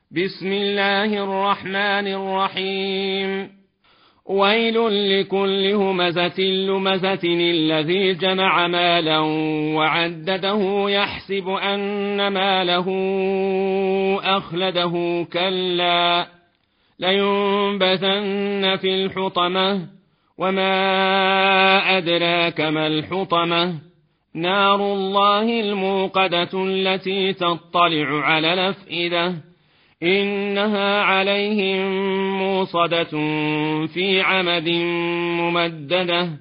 بسم الله الرحمن الرحيم ويل لكل همزة لمزة الذي جمع مالا وعدده يحسب أن ماله أخلده كلا لينبذن في الحطمة وما أدراك ما الحطمة نار الله الموقدة التي تطلع على الأفئدة إنها عليهم موصدة في عمد ممددة